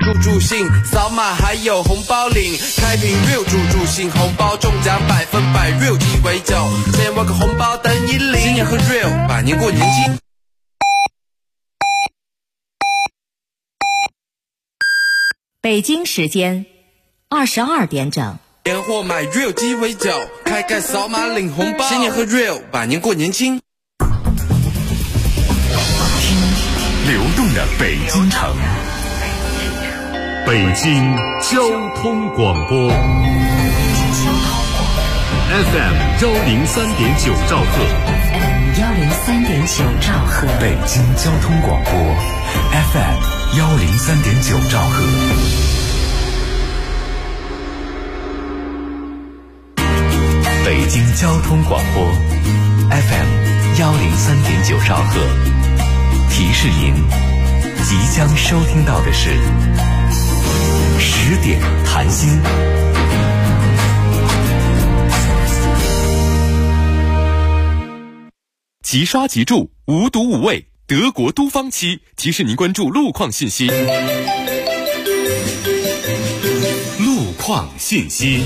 助兴，扫码还有红包领，开瓶 real 助兴，红包中奖100%， real 鸡尾酒，先挖个红包等你领，新年喝 real， 百年过年轻。 北京时间22点整， 年货买 real 鸡尾酒，开盖扫码领红包，新年喝 real， 百年过年轻。 流动的北京城，北京交通广播 FM 103.9兆赫 103.9兆赫， 北京交通广播 FM 103.9兆赫。北京交通广播 FM 103.9兆赫。提示您，即将收听到的是10点谈心。 即刷即住，无毒无味，德国都方漆提示您关注路况信息。路况信息。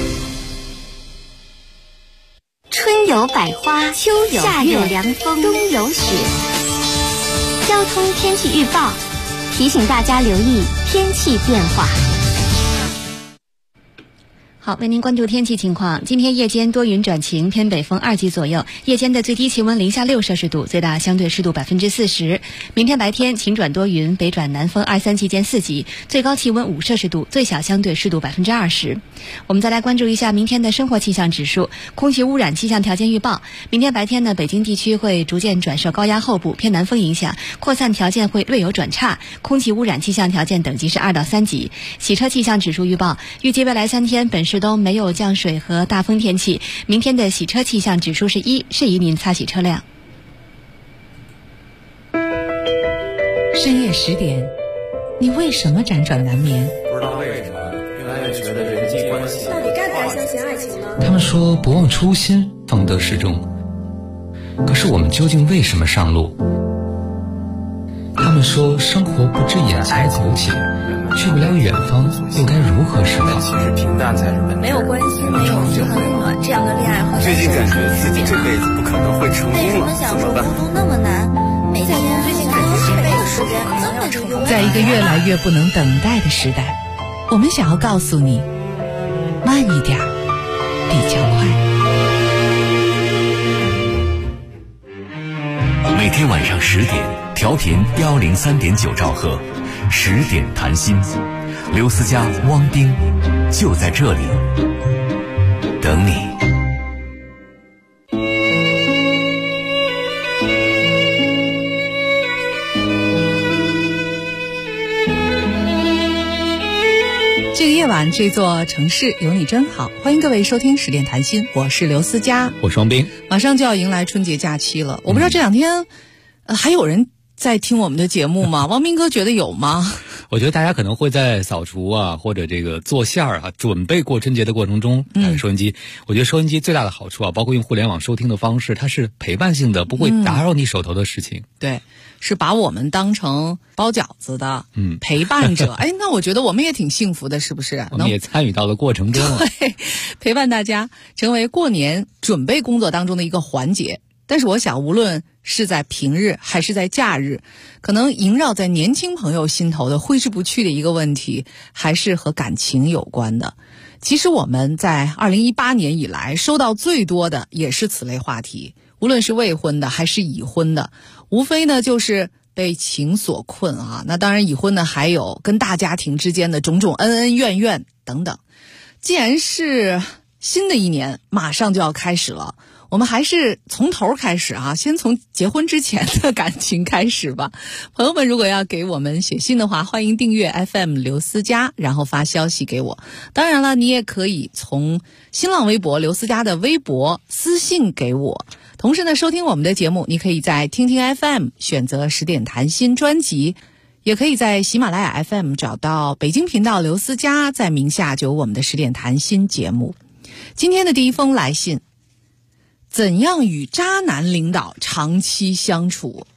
春有百花，秋有夏有凉风，冬有雪。交通天气预报提醒大家留意天气变化。 好，为您关注天气情况。今天夜间多云转晴，偏北风2级左右，夜间的最低气温零下6摄氏度，最大相对湿度40%。明天白天晴转多云，北转南风2、3级见4级，最高气温5摄氏度，最小相对湿度20%。我们再来关注一下明天的生活气象指数。空气污染气象条件预报，明天白天呢，北京地区会逐渐转受高压后部偏南风影响，扩散条件会略有转差，空气污染气象条件等级是2到3级。洗车气象指数预报，预计未来3天本市都没有降水和大风天气，明天的洗车气象指数是1，适宜您擦洗车辆。 深夜10点，你为什么辗转难眠？ 不知道为什么越来越觉得人际关系到底该不该相信爱情呢？ 他们说不忘初心，方得始终。可是我们究竟为什么上路？他们说生活不止眼前苟且，去不了远方，又该如何是好？ 其实平淡才是本质。 没有关系，没有就很暖，这样的恋爱好像最近感觉自己这辈子不可能会成功了，怎么办？ 孤独那么难，每天最近感觉这辈子时间可能要成功。 在一个越来越不能等待的时代，我们想要告诉你，慢一点比较快。 每天晚上10点，调频103.9兆赫，10点谈心，刘思佳、汪冰就在这里等你。 这个夜晚，这座城市有你真好。欢迎各位收听10点谈心，我是刘思佳， 我是汪冰。 马上就要迎来春节假期了，我不知道这2天，还有人在听我们的节目吗？汪斌哥觉得有吗？ 我觉得大家可能会在扫除啊，或者这个做馅儿啊，准备过春节的过程中打开收音机。我觉得收音机最大的好处啊，包括用互联网收听的方式，它是陪伴性的，不会打扰你手头的事情。 对，是把我们当成包饺子的陪伴者。哎，那我觉得我们也挺幸福的，是不是？ 我们也参与到了过程中了。 对，陪伴大家成为过年准备工作当中的一个环节。但是我想，无论是在平日还是在假日，可能萦绕在年轻朋友心头的挥之不去的一个问题，还是和感情有关的。其实我们在2018年以来收到最多的也是此类话题，无论是未婚的还是已婚的，无非呢就是被情所困啊。那当然已婚的还有跟大家庭之间的种种恩恩怨怨等等。既然是新的一年马上就要开始了，我们还是从头开始啊，先从结婚之前的感情开始吧。朋友们如果要给我们写信的话，欢迎订阅 FM 刘思佳，然后发消息给我。当然了，你也可以从新浪微博刘思佳的微博私信给我。同时呢，收听我们的节目，你可以在听听 FM 选择10点谈心专辑，也可以在喜马拉雅 FM 找到北京频道刘思佳，在名下就有我们的10点谈心节目。今天的第一封来信，怎样与渣男领导长期相处？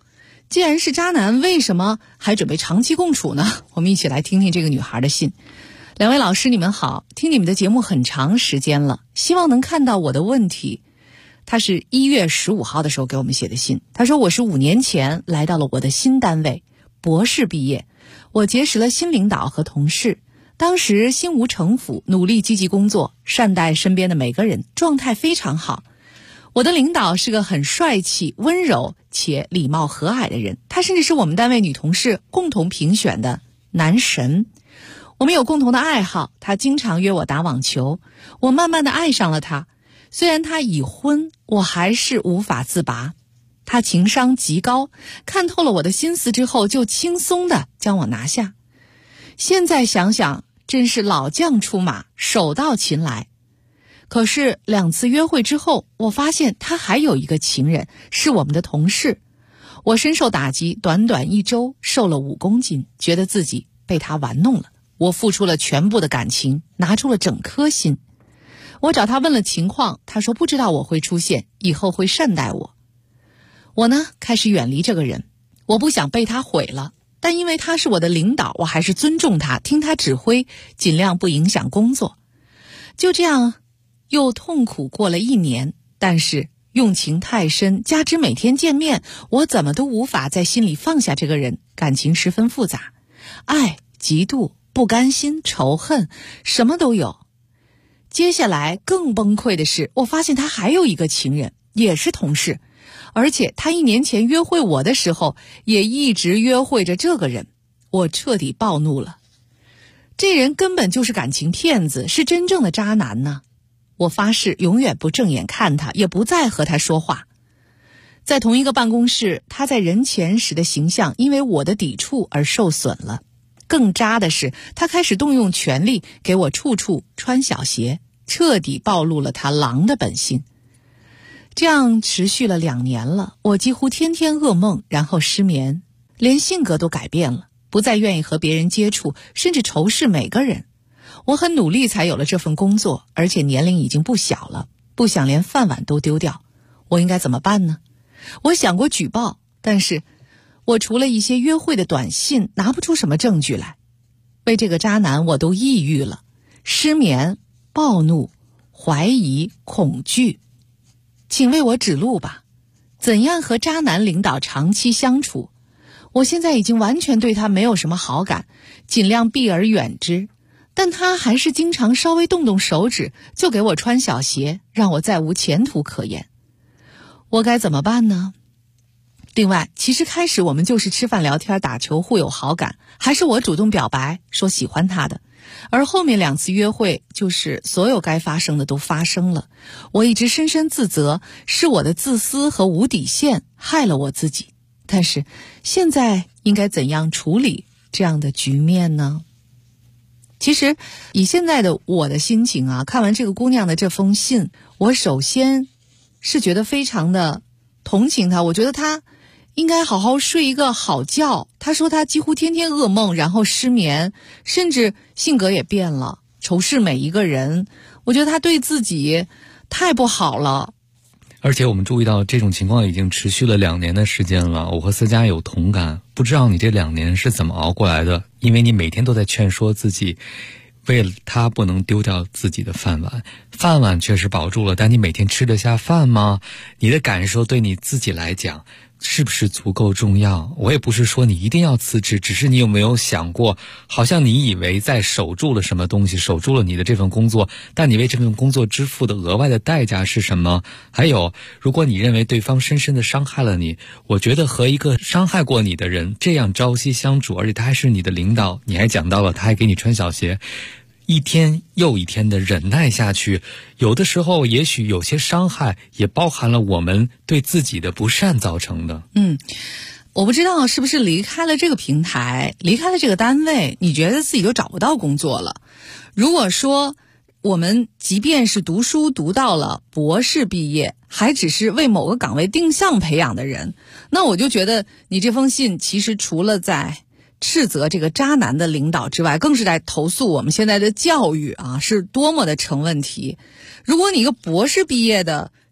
既然是渣男，为什么还准备长期共处呢？我们一起来听听这个女孩的信。两位老师你们好，听你们的节目很长时间了，希望能看到我的问题。他是1月15号的时候给我们写的信，他说我是5年前来到了我的新单位，博士毕业，我结识了新领导和同事，当时心无城府，努力积极工作，善待身边的每个人，状态非常好。我的领导是个很帅气、温柔且礼貌和蔼的人，他甚至是我们单位女同事共同评选的男神。我们有共同的爱好，他经常约我打网球，我慢慢地爱上了他。虽然他已婚，我还是无法自拔。他情商极高，看透了我的心思之后，就轻松地将我拿下。现在想想，真是老将出马，手到擒来。可是2次约会之后，我发现他还有一个情人，是我们的同事。我深受打击，短短1周瘦了5公斤，觉得自己被他玩弄了。我付出了全部的感情，拿出了整颗心。我找他问了情况，他说不知道我会出现，以后会善待我。我呢，开始远离这个人，我不想被他毁了，但因为他是我的领导，我还是尊重他，听他指挥，尽量不影响工作。就这样又痛苦过了1年，但是用情太深，加之每天见面，我怎么都无法在心里放下这个人，感情十分复杂，爱、嫉妒、不甘心、仇恨，什么都有。接下来更崩溃的是，我发现他还有一个情人，也是同事，而且他1年前约会我的时候，也一直约会着这个人。我彻底暴怒了，这人根本就是感情骗子，是真正的渣男呢。我发誓永远不正眼看他，也不再和他说话。在同一个办公室，他在人前时的形象因为我的抵触而受损了。更渣的是，他开始动用权力给我处处穿小鞋，彻底暴露了他狼的本性。这样持续了2年了，我几乎天天噩梦，然后失眠，连性格都改变了，不再愿意和别人接触，甚至仇视每个人。我很努力才有了这份工作，而且年龄已经不小了，不想连饭碗都丢掉。我应该怎么办呢？我想过举报，但是我除了一些约会的短信，拿不出什么证据来。为这个渣男我都抑郁了，失眠、暴怒、怀疑、恐惧。请为我指路吧，怎样和渣男领导长期相处？我现在已经完全对他没有什么好感，尽量避而远之。但他还是经常稍微动动手指就给我穿小鞋，让我再无前途可言。我该怎么办呢？另外，其实开始我们就是吃饭聊天打球互有好感，还是我主动表白说喜欢他的，而后面2次约会就是所有该发生的都发生了。我一直深深自责，是我的自私和无底线害了我自己。但是现在应该怎样处理这样的局面呢？其实以现在的我的心情啊，看完这个姑娘的这封信，我首先是觉得非常的同情她，我觉得她应该好好睡一个好觉。她说她几乎天天噩梦，然后失眠，甚至性格也变了，仇视每一个人。我觉得她对自己太不好了。 而且我们注意到这种情况已经持续了2年的时间了，我和思佳有同感。不知道你这2年是怎么熬过来的，因为你每天都在劝说自己，为了他不能丢掉自己的饭碗。饭碗确实保住了，但你每天吃得下饭吗？你的感受对你自己来讲是不是足够重要？我也不是说你一定要辞职，只是你有没有想过，好像你以为在守住了什么东西，守住了你的这份工作，但你为这份工作支付的额外的代价是什么？还有，如果你认为对方深深的伤害了你，我觉得和一个伤害过你的人这样朝夕相处，而且他还是你的领导，你还讲到了他还给你穿小鞋，一天又一天的忍耐下去，有的时候也许有些伤害也包含了我们对自己的不善造成的。 我不知道是不是离开了这个平台，离开了这个单位，你觉得自己就找不到工作了。如果说我们即便是读书读到了博士毕业，还只是为某个岗位定向培养的人，那我就觉得你这封信其实除了在斥责这个渣男的领导之外，更是在投诉我们现在的教育啊，是多么的成问题。如果你一个博士毕业的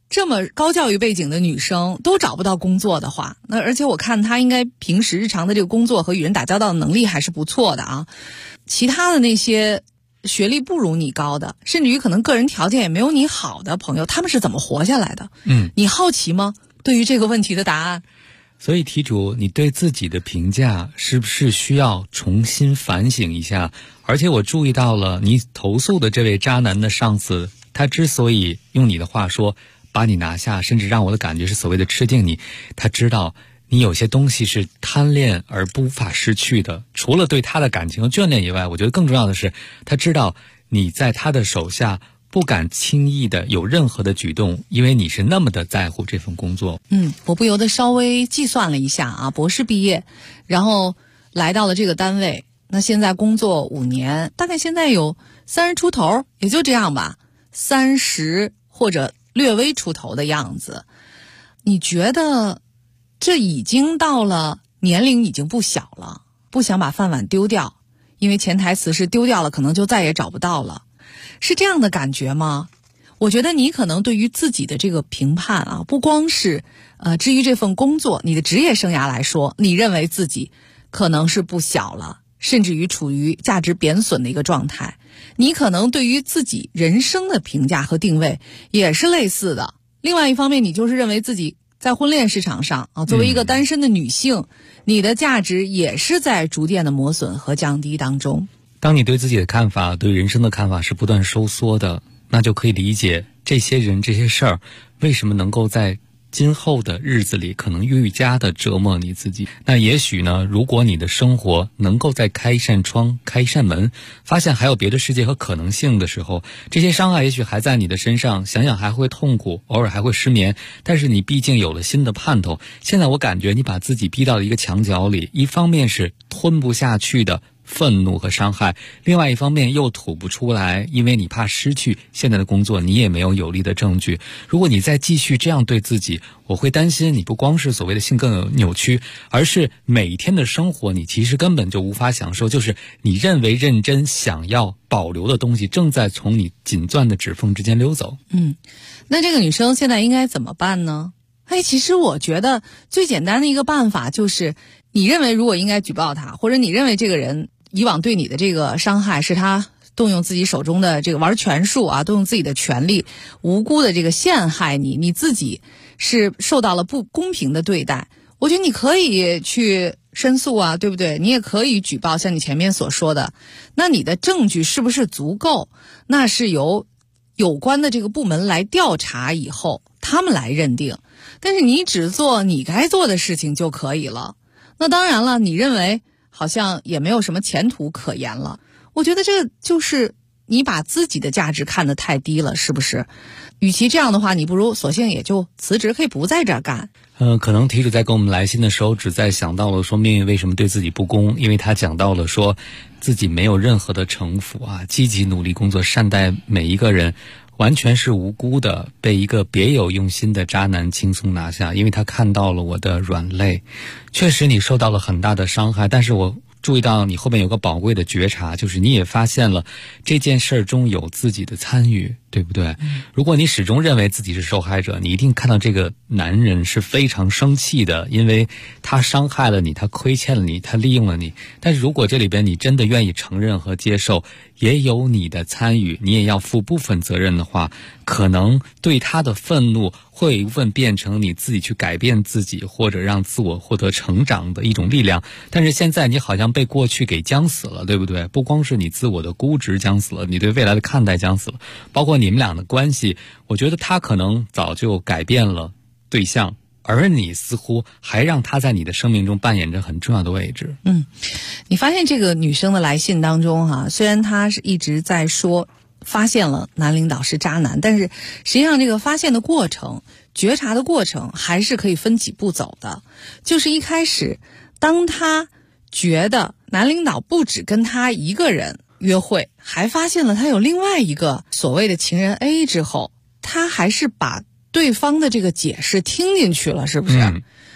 这么高教育背景的女生都找不到工作的话，那而且我看她应该平时日常的这个工作和与人打交道的能力还是不错的啊。其他的那些学历不如你高的，甚至于可能个人条件也没有你好的朋友，他们是怎么活下来的？你好奇吗？对于这个问题的答案。 所以题主，你对自己的评价是不是需要重新反省一下？而且我注意到了你投诉的这位渣男的上司，他之所以用你的话说把你拿下，甚至让我的感觉是所谓的吃定你，他知道你有些东西是贪恋而无法失去的。除了对他的感情和眷恋以外，我觉得更重要的是，他知道你在他的手下不敢轻易的有任何的举动，因为你是那么的在乎这份工作。 我不由得稍微计算了一下啊，博士毕业，然后来到了这个单位，那现在工作5年，大概现在有30出头，也就这样吧，30或者略微出头的样子。你觉得这已经到了年龄已经不小了，不想把饭碗丢掉，因为潜台词是丢掉了可能就再也找不到了，是这样的感觉吗？我觉得你可能对于自己的这个评判啊，不光是至于这份工作，你的职业生涯来说，你认为自己可能是不小了，甚至于处于价值贬损的一个状态。你可能对于自己人生的评价和定位也是类似的。另外一方面，你就是认为自己在婚恋市场上啊，作为一个单身的女性，你的价值也是在逐渐的磨损和降低当中。 当你对自己的看法，对人生的看法是不断收缩的，那就可以理解这些人这些事儿为什么能够在今后的日子里可能愈加的折磨你自己。那也许呢，如果你的生活能够再开一扇窗，开一扇门，发现还有别的世界和可能性的时候，这些伤害也许还在你的身上，想想还会痛苦，偶尔还会失眠，但是你毕竟有了新的盼头。现在我感觉你把自己逼到了一个墙角里，一方面是吞不下去的愤怒和伤害，另外一方面又吐不出来，因为你怕失去现在的工作，你也没有有力的证据。如果你再继续这样对自己，我会担心你不光是所谓的性格扭曲，而是每一天的生活你其实根本就无法享受，就是你认为认真想要保留的东西正在从你紧攥的指缝之间溜走。 那这个女生现在应该怎么办呢？其实我觉得最简单的一个办法就是，你认为如果应该举报他，或者你认为这个人以往对你的这个伤害是他动用自己手中的这个玩权术啊，动用自己的权利无辜的这个陷害你，你自己是受到了不公平的对待，我觉得你可以去申诉啊，对不对？你也可以举报，像你前面所说的，那你的证据是不是足够，那是由有关的这个部门来调查以后他们来认定，但是你只做你该做的事情就可以了。那当然了，你认为好像也没有什么前途可言了，我觉得这就是你把自己的价值看得太低了，是不是？与其这样的话，你不如索性也就辞职，可以不在这儿干。 可能题主在给我们来信的时候只在想到了说命运为什么对自己不公，因为他讲到了说自己没有任何的城府啊，积极努力工作，善待每一个人，完全是无辜的被一个别有用心的渣男轻松拿下，因为他看到了我的软肋。确实你受到了很大的伤害，但是我注意到你后面有个宝贵的觉察，就是你也发现了这件事中有自己的参与，对不对？如果你始终认为自己是受害者，你一定看到这个男人是非常生气的，因为他伤害了你，他亏欠了你，他利用了你。但是如果这里边你真的愿意承认和接受也有你的参与，你也要负部分责任的话，可能对他的愤怒会有一部分变成你自己去改变自己，或者让自我获得成长的一种力量。但是现在你好像被过去给僵死了，对不对？不光是你自我的估值僵死了，你对未来的看待僵死了，包括你们俩的关系，我觉得他可能早就改变了对象，而你似乎还让他在你的生命中扮演着很重要的位置。 你发现这个女生的来信当中虽然她是一直在说发现了男领导是渣男，但是实际上这个发现的过程，觉察的过程还是可以分几步走的。就是一开始当她觉得男领导不只跟他一个人约会，还发现了他有另外一个所谓的情人 A 之后，他还是把对方的这个解释听进去了，是不是？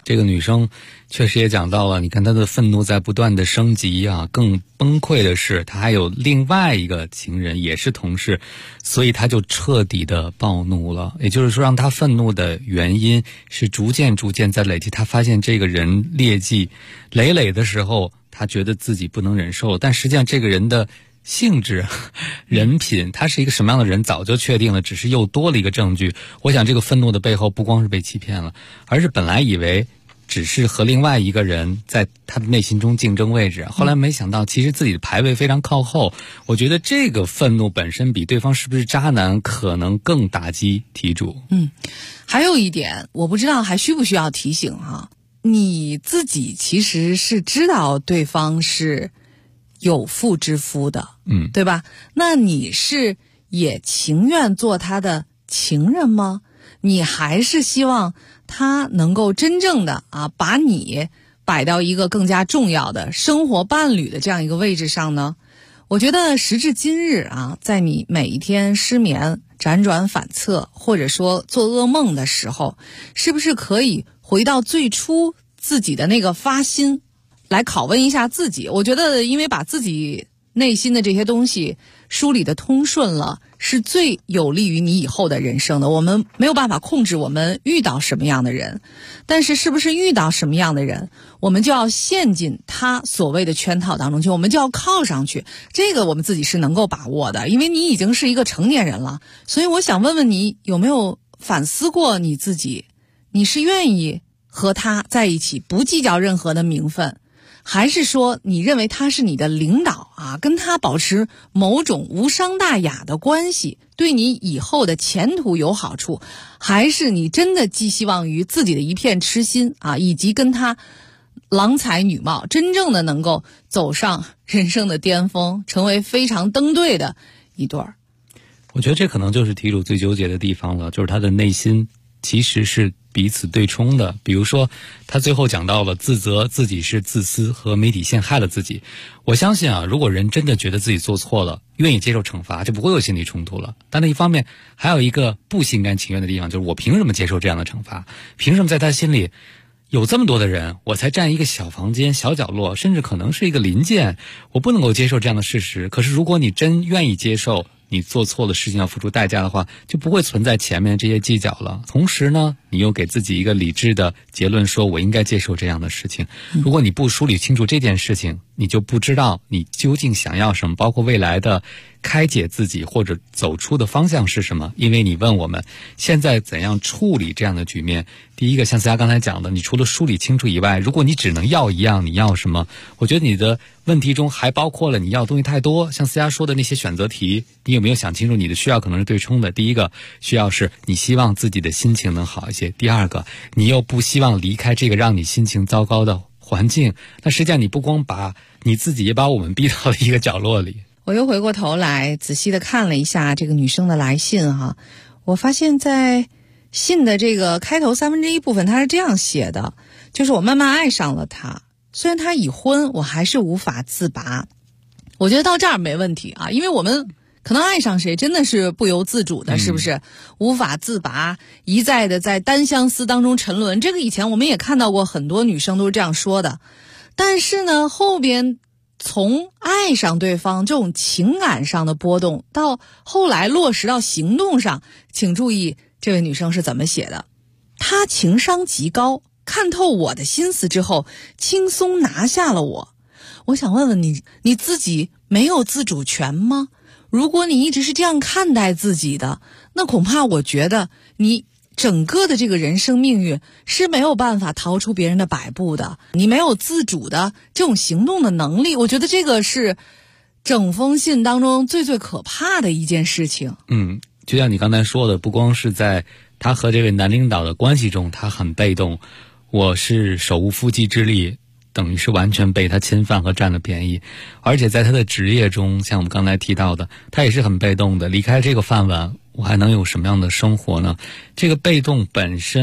这个女生确实也讲到了，你看她的愤怒在不断的升级啊，更崩溃的是她还有另外一个情人也是同事，所以她就彻底的暴怒了。也就是说，让她愤怒的原因是逐渐在累积，她发现这个人劣迹累累的时候，她觉得自己不能忍受，但实际上这个人的性质人品，他是一个什么样的人早就确定了，只是又多了一个证据。我想这个愤怒的背后不光是被欺骗了，而是本来以为只是和另外一个人在他的内心中竞争位置，后来没想到其实自己的排位非常靠后。我觉得这个愤怒本身比对方是不是渣男可能更打击题主。 还有一点我不知道还需不需要提醒啊，你自己其实是知道对方是有妇之夫的，对吧？那你是也情愿做他的情人吗？你还是希望他能够真正的把你摆到一个更加重要的生活伴侣的这样一个位置上呢？我觉得时至今日在你每一天失眠、辗转反侧，或者说做噩梦的时候，是不是可以回到最初自己的那个发心，来拷问一下自己？我觉得因为把自己内心的这些东西梳理的通顺了，是最有利于你以后的人生的。我们没有办法控制我们遇到什么样的人，但是是不是遇到什么样的人，我们就要陷进他所谓的圈套当中去，我们就要靠上去，这个我们自己是能够把握的。因为你已经是一个成年人了，所以我想问问你，有没有反思过你自己？你是愿意和他在一起不计较任何的名分，还是说你认为他是你的领导跟他保持某种无伤大雅的关系对你以后的前途有好处，还是你真的寄希望于自己的一片痴心以及跟他郎才女貌，真正的能够走上人生的巅峰，成为非常登对的一对儿？ 我觉得这可能就是题主最纠结的地方了，就是他的内心其实是彼此对冲的。比如说他最后讲到了自责自己是自私和媒体陷害了自己。我相信如果人真的觉得自己做错了，愿意接受惩罚，就不会有心理冲突了。但那一方面还有一个不心甘情愿的地方，就是我凭什么接受这样的惩罚？凭什么在他心里有这么多的人，我才占一个小房间、小角落，甚至可能是一个邻建，我不能够接受这样的事实。可是如果你真愿意接受你做错的事情要付出代价的话，就不会存在前面这些计较了。同时呢，你又给自己一个理智的结论，说我应该接受这样的事情。如果你不梳理清楚这件事情，你就不知道你究竟想要什么，包括未来的开解自己或者走出的方向是什么。因为你问我们现在怎样处理这样的局面，第一个像思佳刚才讲的，你除了梳理清楚以外，如果你只能要一样，你要什么？我觉得你的问题中还包括了你要东西太多，像思佳说的那些选择题，你有没有想清楚你的需要可能是对冲的？第一个需要是你希望自己的心情能好一些，第二个你又不希望离开这个让你心情糟糕的环境。那实际上你不光把你自己，也把我们逼到了一个角落里。 我又回过头来仔细的看了一下这个女生的来信我发现在信的这个开头1/3部分，她是这样写的，就是我慢慢爱上了他，虽然他已婚，我还是无法自拔。我觉得到这儿没问题因为我们可能爱上谁真的是不由自主的，是不是无法自拔，一再的在单相思当中沉沦。这个以前我们也看到过很多女生都是这样说的。但是呢，后边从爱上对方这种情感上的波动，到后来落实到行动上，请注意这位女生是怎么写的。她情商极高，看透我的心思之后，轻松拿下了我。我想问问你，你自己没有自主权吗？如果你一直是这样看待自己的，那恐怕我觉得你整个的这个人生命运是没有办法逃出别人的摆布的。你没有自主的这种行动的能力，我觉得这个是整封信当中最最可怕的一件事情。 就像你刚才说的，不光是在他和这位男领导的关系中他很被动，我是手无缚鸡之力，等于是完全被他侵犯和占了便宜。而且在他的职业中，像我们刚才提到的，他也是很被动的，离开这个饭碗我还能有什么样的生活呢？这个被动本身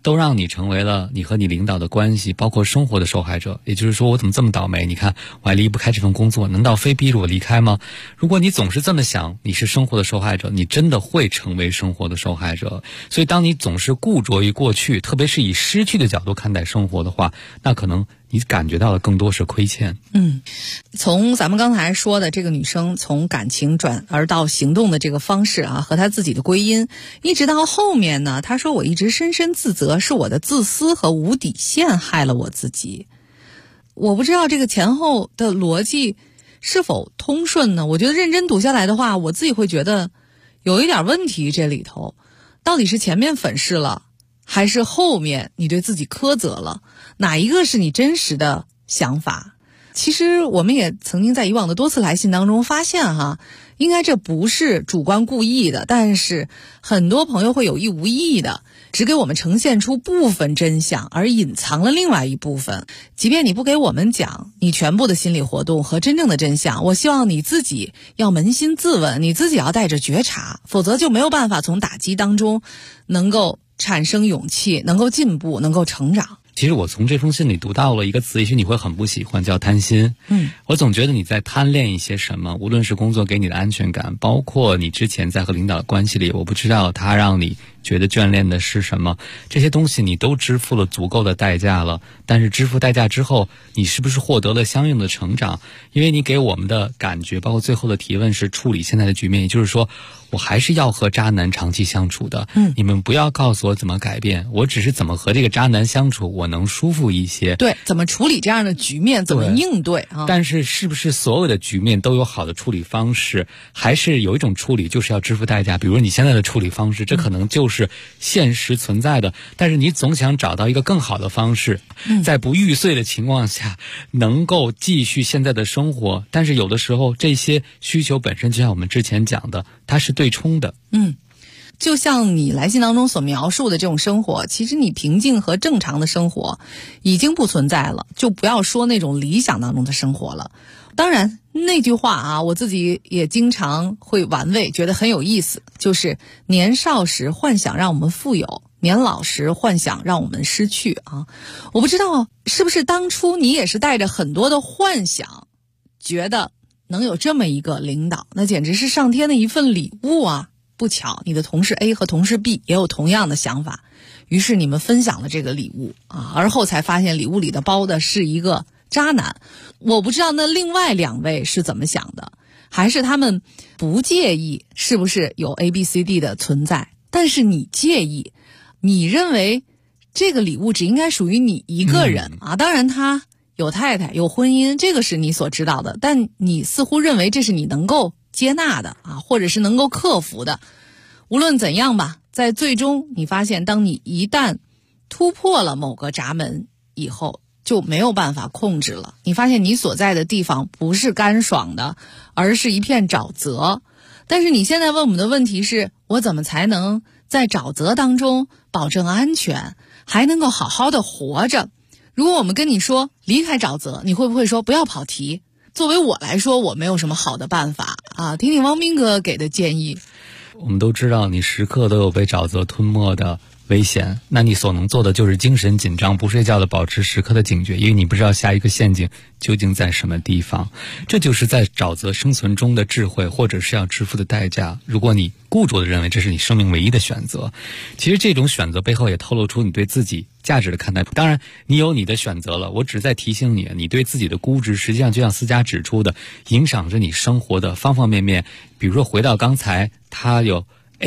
都让你成为了你和你领导的关系包括生活的受害者。也就是说，我怎么这么倒霉，你看我还离不开这份工作，难道非逼着我离开吗？如果你总是这么想，你是生活的受害者，你真的会成为生活的受害者。所以当你总是固着于过去，特别是以失去的角度看待生活的话，那可能你感觉到的更多是亏欠。 从咱们刚才说的这个女生从感情转而到行动的这个方式啊，和她自己的归因，一直到后面呢，她说我一直深深自责，是我的自私和无底线害了我自己。我不知道这个前后的逻辑是否通顺呢？我觉得认真读下来的话，我自己会觉得有一点问题，这里头到底是前面粉饰了，还是后面你对自己苛责了？哪一个是你真实的想法？其实我们也曾经在以往的多次来信当中发现应该这不是主观故意的，但是很多朋友会有意无意的只给我们呈现出部分真相，而隐藏了另外一部分。即便你不给我们讲你全部的心理活动和真正的真相，我希望你自己要扪心自问，你自己要带着觉察，否则就没有办法从打击当中能够产生勇气，能够进步，能够成长。 其实我从这封信里读到了一个词，也许你会很不喜欢，叫贪心。我总觉得你在贪恋一些什么，无论是工作给你的安全感，包括你之前在和领导的关系里，我不知道他让你觉得眷恋的是什么，这些东西你都支付了足够的代价了。但是支付代价之后，你是不是获得了相应的成长？因为你给我们的感觉，包括最后的提问是处理现在的局面，也就是说我还是要和渣男长期相处的。你们不要告诉我怎么改变，我只是怎么和这个渣男相处我能舒服一些。 对，怎么处理这样的局面，怎么应对但是是不是所有的局面都有好的处理方式？还是有一种处理就是要支付代价？比如你现在的处理方式，这可能就是现实存在的，但是你总想找到一个更好的方式，在不玉碎的情况下能够继续现在的生活。但是有的时候这些需求本身就像我们之前讲的，它是对冲的。 就像你来信当中所描述的这种生活，其实你平静和正常的生活已经不存在了，就不要说那种理想当中的生活了。当然那句话我自己也经常会玩味，觉得很有意思，就是年少时幻想让我们富有，年老时幻想让我们失去我不知道是不是当初你也是带着很多的幻想，觉得能有这么一个领导，那简直是上天的一份礼物不巧你的同事 A 和同事 B 也有同样的想法，于是你们分享了这个礼物而后才发现礼物里的包的是一个渣男。我不知道那另外两位是怎么想的，还是他们不介意是不是有 ABCD 的存在，但是你介意，你认为这个礼物只应该属于你一个人当然他有太太有婚姻，这个是你所知道的，但你似乎认为这是你能够接纳的或者是能够克服的。无论怎样吧，在最终你发现当你一旦突破了某个闸门以后，就没有办法控制了。你发现你所在的地方不是干爽的，而是一片沼泽。但是你现在问我们的问题是，我怎么才能在沼泽当中保证安全，还能够好好的活着？如果我们跟你说离开沼泽，你会不会说不要跑题？作为我来说，我没有什么好的办法听听汪斌哥给的建议。 我们都知道你时刻都有被沼泽吞没的危险，那你所能做的就是精神紧张不睡觉的保持时刻的警觉，因为你不知道下一个陷阱究竟在什么地方。这就是在沼泽生存中的智慧，或者是要支付的代价。如果你固着的认为这是你生命唯一的选择，其实这种选择背后也透露出你对自己价值的看待。当然你有你的选择了，我只是在提醒你，你对自己的估值实际上就像思佳指出的，影响着你生活的方方面面。比如说回到刚才，他有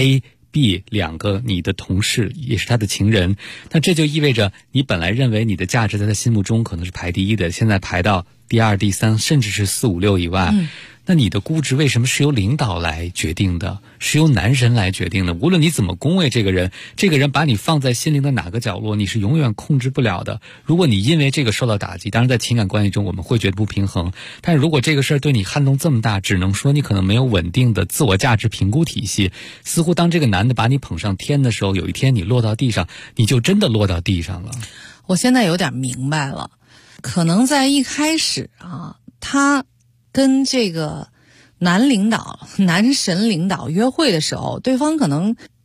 A、B 两个你的同事，也是他的情人，那这就意味着你本来认为你的价值在他心目中可能是排第一的，现在排到第二、第三，甚至是4、5、6以外。那你的估值为什么是由领导来决定的，是由男神来决定的？无论你怎么恭维这个人，这个人把你放在心灵的哪个角落，你是永远控制不了的。如果你因为这个受到打击，当然在情感关系中我们会觉得不平衡，但是如果这个事儿对你撼动这么大，只能说你可能没有稳定的自我价值评估体系。似乎当这个男的把你捧上天的时候，有一天你落到地上，你就真的落到地上了。 我现在有点明白了，可能在一开始他跟这个男领导、男神领导约会的时候，对方可能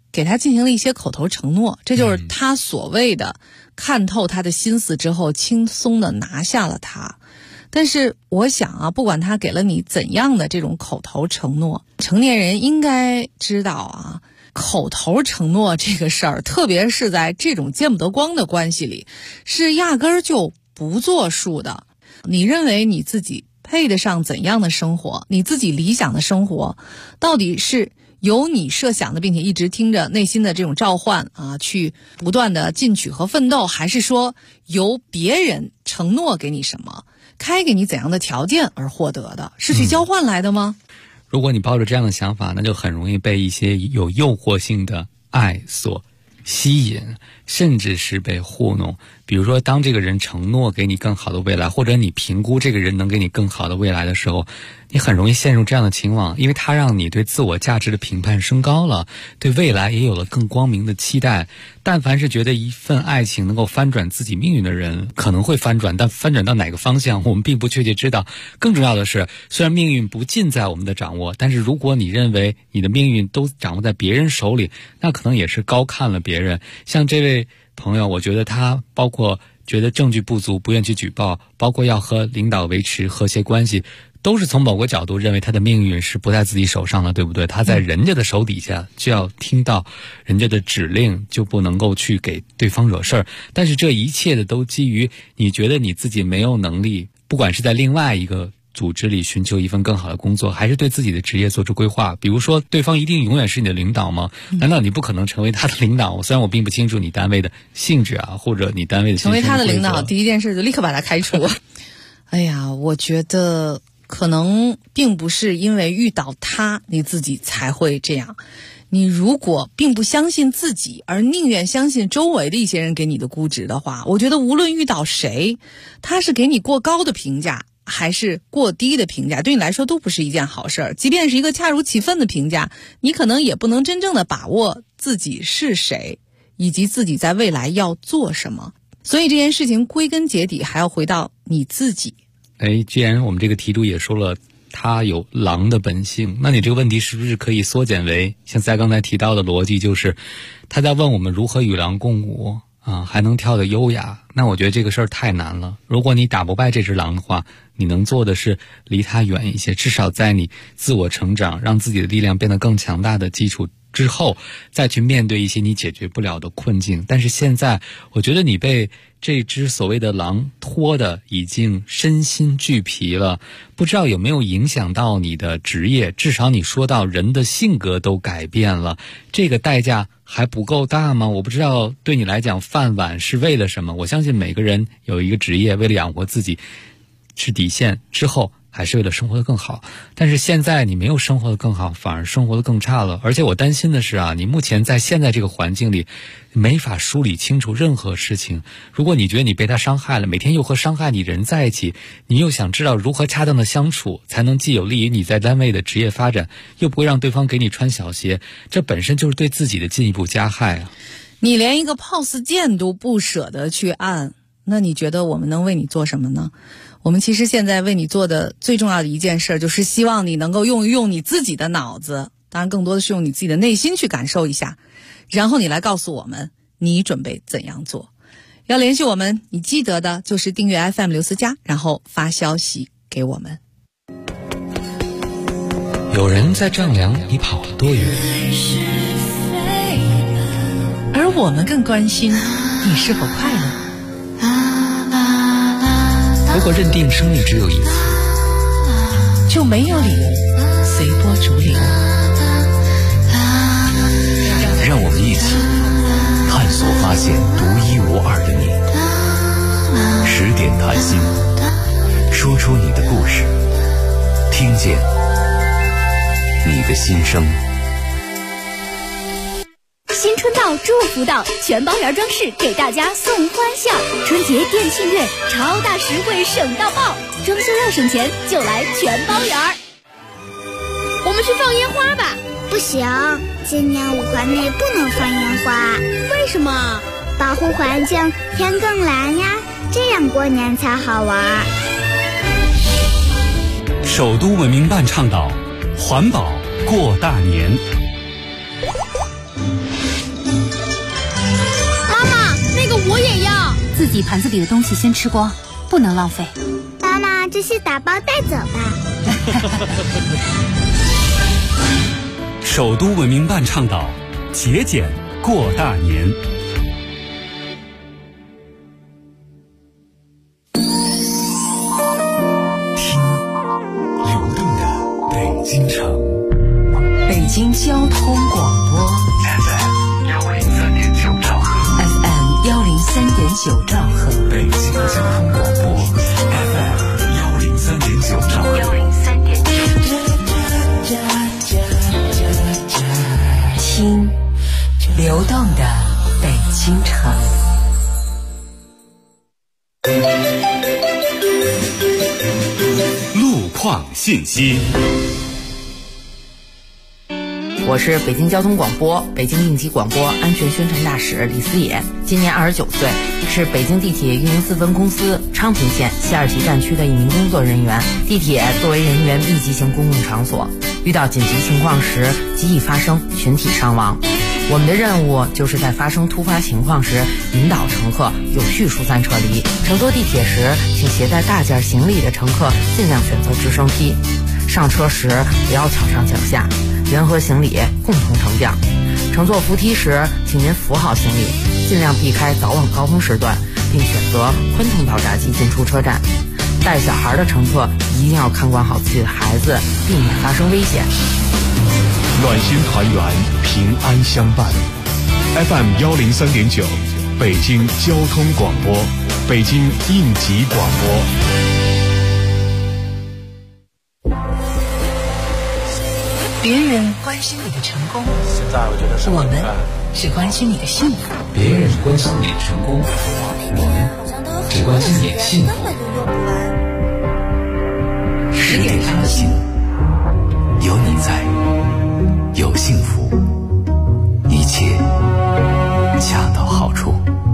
给他进行了一些口头承诺，这就是他所谓的看透他的心思之后轻松的拿下了他。但是我想啊，不管他给了你怎样的这种口头承诺，成年人应该知道啊，口头承诺这个事儿，特别是在这种见不得光的关系里，是压根儿就不作数的。你认为你自己配得上怎样的生活，你自己理想的生活到底是由你设想的，并且一直听着内心的这种召唤啊，去不断的进取和奋斗，还是说由别人承诺给你什么，开给你怎样的条件而获得的，是去交换来的吗？ 如果你抱着这样的想法，那就很容易被一些有诱惑性的爱所吸引，甚至是被糊弄。比如说，当这个人承诺给你更好的未来，或者你评估这个人能给你更好的未来的时候，你很容易陷入这样的情网，因为他让你对自我价值的评判升高了，对未来也有了更光明的期待。但凡是觉得一份爱情能够翻转自己命运的人，可能会翻转，但翻转到哪个方向我们并不确切知道。更重要的是，虽然命运不尽在我们的掌握，但是如果你认为你的命运都掌握在别人手里，那可能也是高看了别人。像这位朋友，我觉得他包括觉得证据不足不愿去举报，包括要和领导维持和谐关系，都是从某个角度认为他的命运是不在自己手上了，对不对？他在人家的手底下，就要听到人家的指令，就不能够去给对方惹事儿。但是这一切的都基于你觉得你自己没有能力，不管是在另外一个组织里寻求一份更好的工作，还是对自己的职业做出规划。比如说，对方一定永远是你的领导吗？难道你不可能成为他的领导？虽然我并不清楚你单位的性质啊，或者你单位的成为他的领导，第一件事就立刻把他开除。哎呀，我觉得可能并不是因为遇到他你自己才会这样。你如果并不相信自己，而宁愿相信周围的一些人给你的估值的话，我觉得无论遇到谁，他是给你过高的评价还是过低的评价，对你来说都不是一件好事儿。即便是一个恰如其分的评价，你可能也不能真正的把握自己是谁，以及自己在未来要做什么。所以这件事情归根结底还要回到你自己。 既然我们这个题主也说了他有狼的本性，那你这个问题是不是可以缩减为像在刚才提到的逻辑，就是他在问我们如何与狼共舞啊，还能跳得优雅。那我觉得这个事儿太难了。如果你打不败这只狼的话，你能做的是离他远一些，至少在你自我成长，让自己的力量变得更强大的基础之后，再去面对一些你解决不了的困境。但是现在我觉得你被这只所谓的狼拖的已经身心俱疲了，不知道有没有影响到你的职业。至少你说到人的性格都改变了，这个代价还不够大吗？我不知道对你来讲饭碗是为了什么。我相信每个人有一个职业，为了养活自己是底线，之后还是为了生活得更好。但是现在你没有生活得更好，反而生活得更差了。而且我担心的是啊，你目前在现在这个环境里没法梳理清楚任何事情。如果你觉得你被他伤害了，每天又和伤害你人在一起，你又想知道如何恰当的相处，才能既有利于你在单位的职业发展，又不会让对方给你穿小鞋，这本身就是对自己的进一步加害啊。 你连一个 POS 键都不舍得去按，那你觉得我们能为你做什么呢？我们其实现在为你做的最重要的一件事，就是希望你能够用你自己的脑子，当然更多的是用你自己的内心去感受一下，然后你来告诉我们你准备怎样做。要联系我们，你记得的就是订阅 FM 刘思佳，然后发消息给我们。 有人在丈量你跑了多远， 而我们更关心你是否快乐。 如果认定生命只有一次， 就没有理由随波逐流。 让我们一起探索发现独一无二的你。10点谈心，说出你的故事，听见你的心声。 新春到，祝福到，全包园装饰给大家送欢笑。春节店庆月，超大实惠省到爆，装修要省钱就来全包园。 我们去放烟花吧。不行，今年5环内不能放烟花。为什么？保护环境，天更蓝呀，这样过年才好玩。 首都文明办倡导环保过大年。 己盘子里的东西先吃光，不能浪费。 妈妈，这些打包带走吧。 首都文明办倡导节俭过大年。听流动的北京城， 北京交通广播 FM 103.9兆赫 FM 103.9兆赫， 北京交通广播 FM 103.9兆赫听流动的北京城。 路况信息。 我是北京交通广播北京应急广播安全宣传大使李思野，今年29岁，是北京地铁运营4分公司昌平线西2旗站区的一名工作人员。地铁作为人员密集型公共场所，遇到紧急情况时极易发生群体伤亡。我们的任务就是在发生突发情况时引导乘客有序疏散撤离。乘坐地铁时，请携带大件行李的乘客尽量选择直升梯，上车时不要抢上抢下，人和行李共同乘降。乘坐扶梯时，请您扶好行李，尽量避开早晚高峰时段，并选择宽通道闸机进出车站。带小孩的乘客一定要看管好自己的孩子，避免发生危险。 暖心团圆，平安相伴。FM 103.9，北京交通广播，北京应急广播。 别人关心你的成功， 现在我觉得我们只关心你的幸福。 别人关心你的成功，我们只关心你的幸福。10点谈心， 有你在，有幸福，一切恰到好处。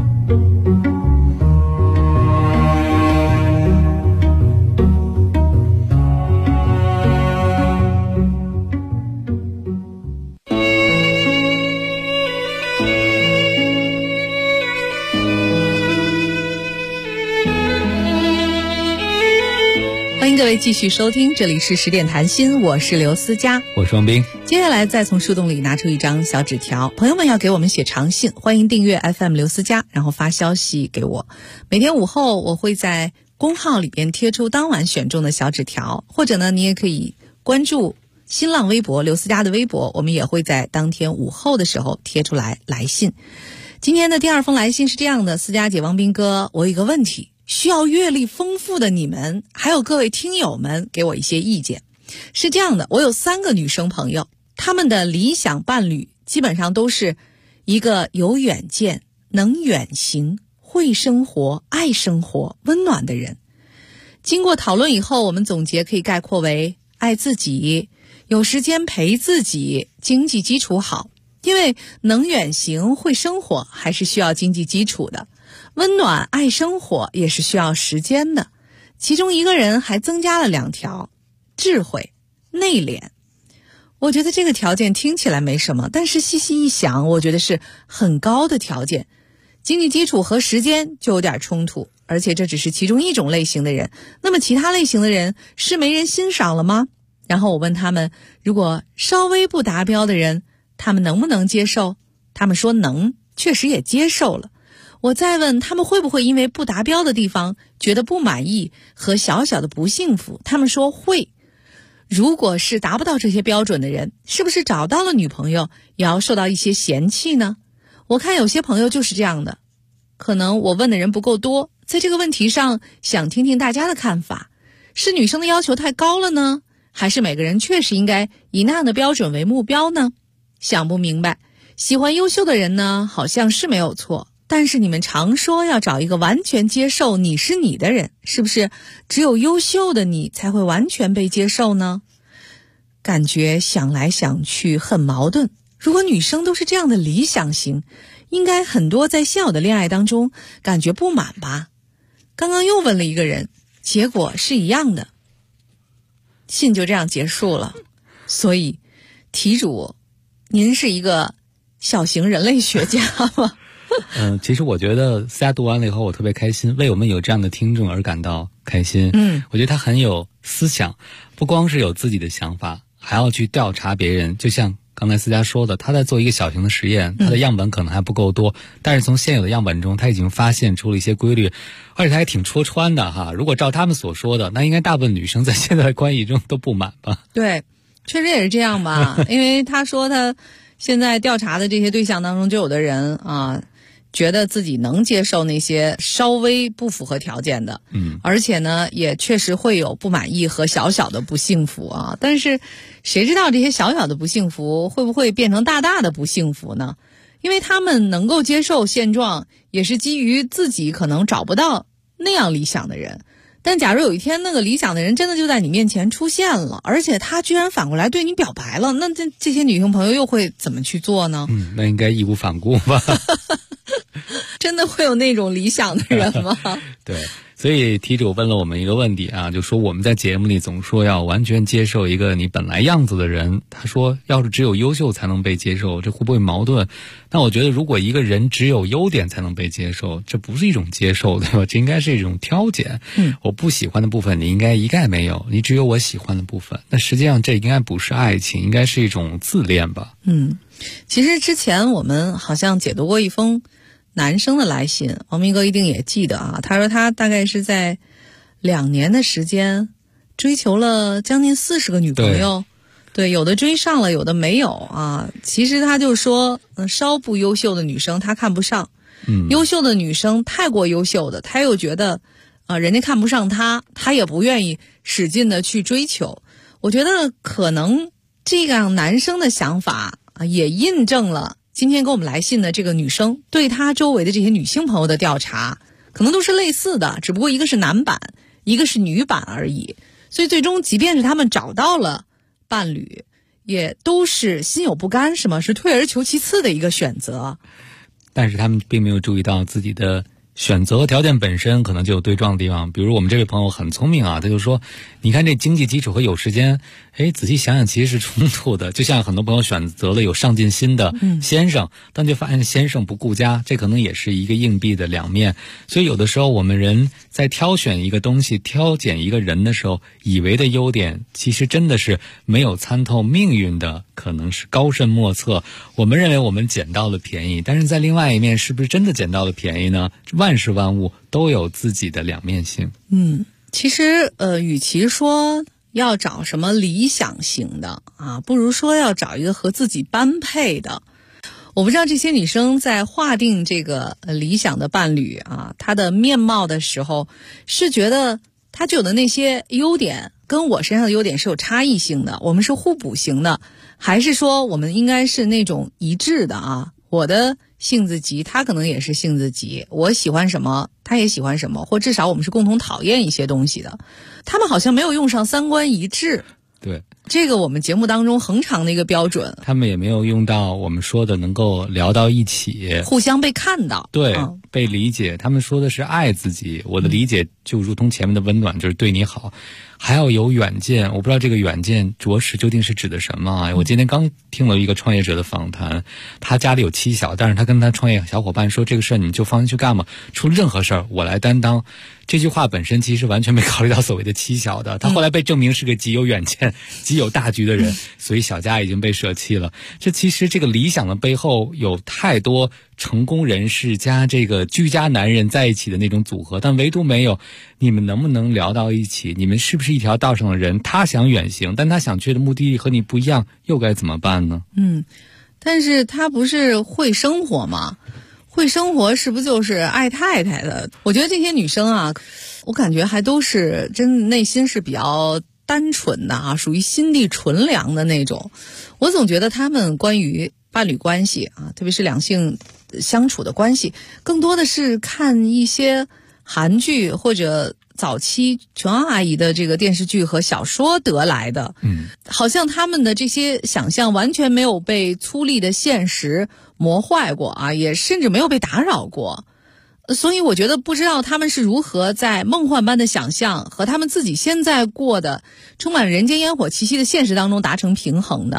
欢迎各位继续收听，这里是10点谈心，我是刘思佳， 我是王斌。 接下来再从树洞里拿出一张小纸条，朋友们要给我们写长信，欢迎订阅 FM 刘思佳，然后发消息给我。每天午后我会在公号里边贴出当晚选中的小纸条，或者呢你也可以关注新浪微博刘思佳的微博，我们也会在当天午后的时候贴出来来信。今天的第2封来信是这样的，思佳姐、王斌哥，我有一个问题，需要阅历丰富的你们还有各位听友们给我一些意见。是这样的，我有3个女生朋友，她们的理想伴侣基本上都是一个有远见、能远行、会生活、爱生活、温暖的人。经过讨论以后，我们总结可以概括为爱自己，有时间陪自己，经济基础好。因为能远行、会生活还是需要经济基础的，温暖、爱生活也是需要时间的。其中一个人还增加了2条，智慧、内敛。我觉得这个条件听起来没什么，但是细细一想，我觉得是很高的条件。经济基础和时间就有点冲突，而且这只是其中一种类型的人。那么其他类型的人是没人欣赏了吗？然后我问他们，如果稍微不达标的人，他们能不能接受？他们说能，确实也接受了。我再问他们会不会因为不达标的地方觉得不满意和小小的不幸福，他们说会。如果是达不到这些标准的人，是不是找到了女朋友也要受到一些嫌弃呢？我看有些朋友就是这样的。可能我问的人不够多，在这个问题上想听听大家的看法。是女生的要求太高了呢，还是每个人确实应该以那样的标准为目标呢？想不明白。喜欢优秀的人呢，好像是没有错，但是你们常说要找一个完全接受你是你的人，是不是只有优秀的你才会完全被接受呢？感觉想来想去很矛盾。如果女生都是这样的理想型，应该很多在现有的恋爱当中感觉不满吧。刚刚又问了一个人，结果是一样的，信就这样结束了。所以题主，您是一个小型人类学家吗？ 其实我觉得思佳读完了以后，我特别开心，为我们有这样的听众而感到开心。我觉得他很有思想，不光是有自己的想法，还要去调查别人。就像刚才思佳说的，他在做一个小型的实验，他的样本可能还不够多，但是从现有的样本中，他已经发现出了一些规律，而且他还挺戳穿的哈。如果照他们所说的，那应该大部分女生在现在的关系中都不满吧？ 对，确实也是这样吧。因为他说他现在调查的这些对象当中，就有的人啊，觉得自己能接受那些稍微不符合条件的，而且呢，也确实会有不满意和小小的不幸福啊。但是，谁知道这些小小的不幸福会不会变成大大的不幸福呢？因为他们能够接受现状，也是基于自己可能找不到那样理想的人。但假如有一天那个理想的人真的就在你面前出现了，而且他居然反过来对你表白了，那这些女性朋友又会怎么去做呢？ 那应该义无反顾吧。 真的会有那种理想的人吗？ 对，所以题主问了我们一个问题啊，就说我们在节目里总说要完全接受一个你本来样子的人，他说要是只有优秀才能被接受，这会不会矛盾？那我觉得如果一个人只有优点才能被接受，这不是一种接受，对吧？这应该是一种挑拣。我不喜欢的部分你应该一概没有，你只有我喜欢的部分。那实际上这应该不是爱情，应该是一种自恋吧。 其实之前我们好像解读过一封男生的来信，王明哥一定也记得啊。他说他大概是在2年的时间追求了将近40个女朋友，对，有的追上了，有的没有啊。其实他就说，稍不优秀的女生他看不上，优秀的女生太过优秀的，他又觉得人家看不上他，他也不愿意使劲的去追求。我觉得可能这样男生的想法也印证了今天给我们来信的这个女生对她周围的这些女性朋友的调查，可能都是类似的，只不过一个是男版，一个是女版而已。所以最终即便是他们找到了伴侣，也都是心有不甘，是吗？是退而求其次的一个选择。 但是他们并没有注意到自己的选择和条件本身可能就有对撞的地方。比如我们这位朋友很聪明啊，他就说你看这经济基础和有时间，仔细想想其实是冲突的。就像很多朋友选择了有上进心的先生，但就发现先生不顾家，这可能也是一个硬币的两面。所以有的时候我们人在挑选一个东西，挑拣一个人的时候，以为的优点其实真的是没有参透命运的，可能是高深莫测。我们认为我们捡到了便宜，但是在另外一面是不是真的捡到了便宜呢？万事万物都有自己的两面性。 其实与其说要找什么理想型的啊，不如说要找一个和自己般配的。我不知道这些女生在划定这个理想的伴侣啊，她的面貌的时候，是觉得她具有的那些优点跟我身上的优点是有差异性的，我们是互补型的，还是说我们应该是那种一致的啊？我的性子急，他可能也是性子急，我喜欢什么他也喜欢什么，或至少我们是共同讨厌一些东西的。他们好像没有用上三观一致， 对， 这个我们节目当中恒常的一个标准。 他们也没有用到我们说的能够聊到一起， 互相被看到， 对，被理解。他们说的是爱自己，我的理解就如同前面的温暖，就是对你好，还要有远见。我不知道这个远见着实究竟是指的什么啊？我今天刚听了一个创业者的访谈，他家里有妻小，但是他跟他创业小伙伴说，这个事儿你们就放心去干吧，出了任何事儿我来担当。这句话本身其实完全没考虑到所谓的妻小的，他后来被证明是个极有远见、极有大局的人，所以小家已经被舍弃了。这其实这个理想的背后有太多成功人士加这个居家男人在一起的那种组合，但唯独没有你们能不能聊到一起，你们是不是一条道上的人，他想远行，但他想去的目的地和你不一样，又该怎么办呢？ 但是他不是会生活吗？会生活是不是就是爱太太的？我觉得这些女生啊，我感觉还都是真内心是比较单纯的啊，属于心地纯良的那种。我总觉得她们关于伴侣关系啊，特别是两性相处的关系，更多的是看一些韩剧或者早期琼瑶阿姨的这个电视剧和小说得来的。好像他们的这些想象完全没有被粗粝的现实磨坏过啊，也甚至没有被打扰过。所以我觉得不知道他们是如何在梦幻般的想象和他们自己现在过的充满人间烟火气息的现实当中达成平衡的。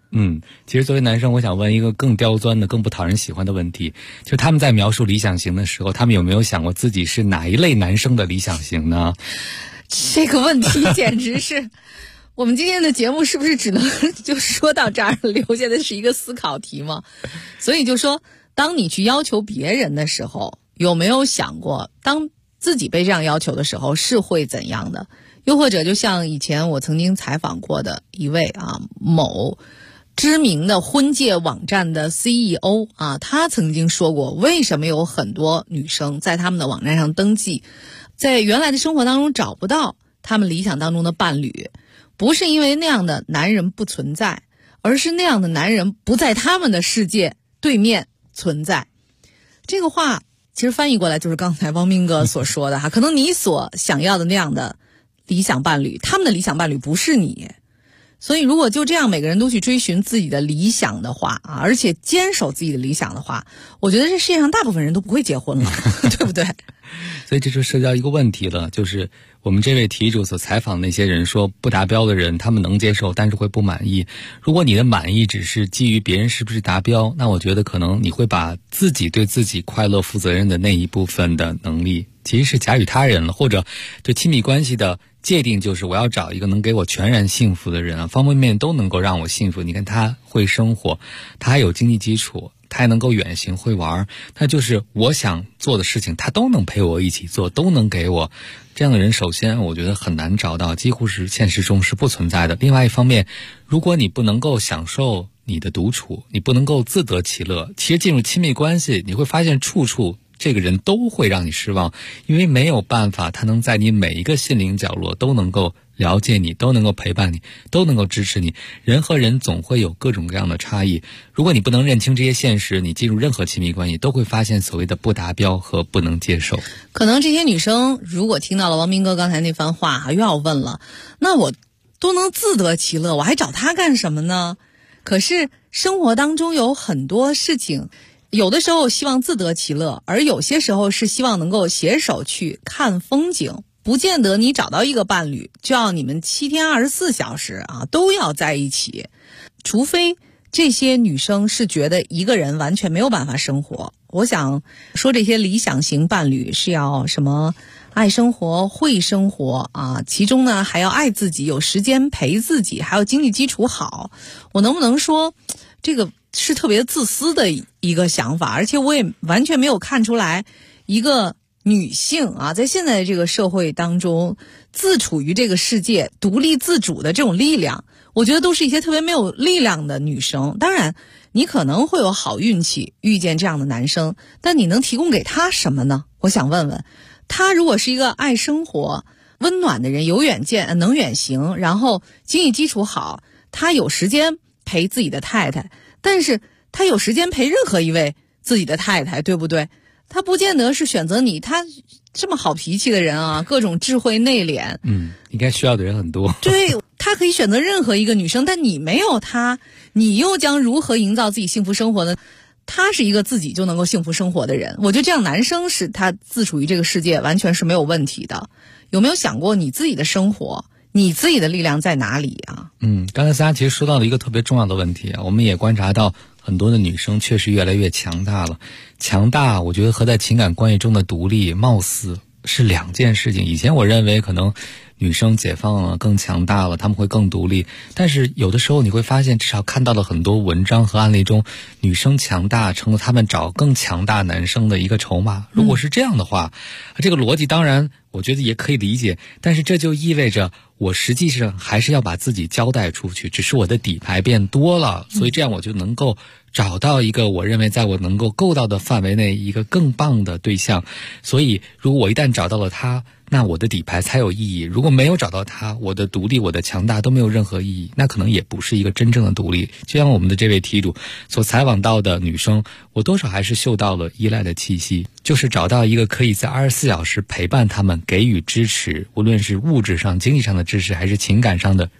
其实作为男生，我想问一个更刁钻的、更不讨人喜欢的问题，就是他们在描述理想型的时候，他们有没有想过自己是哪一类男生的理想型呢？ 这个问题简直是我们今天的节目是不是只能就说到这儿，留下的是一个思考题吗？所以就说，当你去要求别人的时候，有没有想过当自己被这样要求的时候是会怎样的？又或者就像以前我曾经采访过的一位某知名的婚介网站的 CEO 他曾经说过，为什么有很多女生在他们的网站上登记，在原来的生活当中找不到他们理想当中的伴侣，不是因为那样的男人不存在，而是那样的男人不在他们的世界对面存在。这个话其实翻译过来就是刚才汪明哥所说的可能你所想要的那样的理想伴侣，他们的理想伴侣不是你。所以如果就这样每个人都去追寻自己的理想的话而且坚守自己的理想的话，我觉得这世界上大部分人都不会结婚了对不对？ 所以这就涉及到一个问题了，就是我们这位题主所采访那些人说不达标的人他们能接受，但是会不满意。如果你的满意只是基于别人是不是达标，那我觉得可能你会把自己对自己快乐负责任的那一部分的能力其实是假予他人了，或者对亲密关系的界定就是我要找一个能给我全然幸福的人方方面面都能够让我幸福。你看他会生活，他还有经济基础，他还能够远行会玩，那就是我想做的事情他都能陪我一起做，都能给我。这样的人首先我觉得很难找到，几乎是现实中是不存在的。另外一方面，如果你不能够享受你的独处，你不能够自得其乐，其实进入亲密关系你会发现处处这个人都会让你失望，因为没有办法他能在你每一个心灵角落都能够了解你，都能够陪伴你，都能够支持你。人和人总会有各种各样的差异，如果你不能认清这些现实，你进入任何亲密关系都会发现所谓的不达标和不能接受。 可能这些女生如果听到了王明哥刚才那番话又要问了，那我都能自得其乐，我还找他干什么呢？可是生活当中有很多事情，有的时候希望自得其乐，而有些时候是希望能够携手去看风景。不见得你找到一个伴侣就要你们7天24小时都要在一起，除非这些女生是觉得一个人完全没有办法生活。我想说这些理想型伴侣是要什么爱生活会生活其中呢还要爱自己，有时间陪自己，还有经济基础好。我能不能说这个是特别自私的一个想法，而且我也完全没有看出来一个女性在现在的这个社会当中自处于这个世界独立自主的这种力量，我觉得都是一些特别没有力量的女生。当然你可能会有好运气遇见这样的男生，但你能提供给他什么呢？我想问问他，如果是一个爱生活温暖的人，有远见能远行，然后经济基础好，他有时间陪自己的太太，但是他有时间陪任何一位自己的太太，对不对？他不见得是选择你，他这么好脾气的人各种智慧内敛， 应该需要的人很多。 对，他可以选择任何一个女生，但你没有他，你又将如何营造自己幸福生活呢？他是一个自己就能够幸福生活的人，我觉得这样男生是他自处于这个世界完全是没有问题的。有没有想过你自己的生活，你自己的力量在哪里刚才大家其实说到了一个特别重要的问题我们也观察到很多的女生确实越来越强大了。强大我觉得和在情感关系中的独立貌似是两件事情。以前我认为可能女生解放了更强大了，她们会更独立，但是有的时候你会发现，至少看到了很多文章和案例中，女生强大成了她们找更强大男生的一个筹码。如果是这样的话，这个逻辑当然我觉得也可以理解，但是这就意味着我实际上还是要把自己交代出去，只是我的底牌变多了，所以这样我就能够找到一个我认为在我能够够到的范围内一个更棒的对象。所以如果我一旦找到了他，那我的底牌才有意义。如果没有找到他，我的独立我的强大都没有任何意义，那可能也不是一个真正的独立。就像我们的这位题主所采访到的女生，我多少还是嗅到了依赖的气息，就是找到一个可以在24小时陪伴他们，给予支持，无论是物质上经济上的支持还是情感上的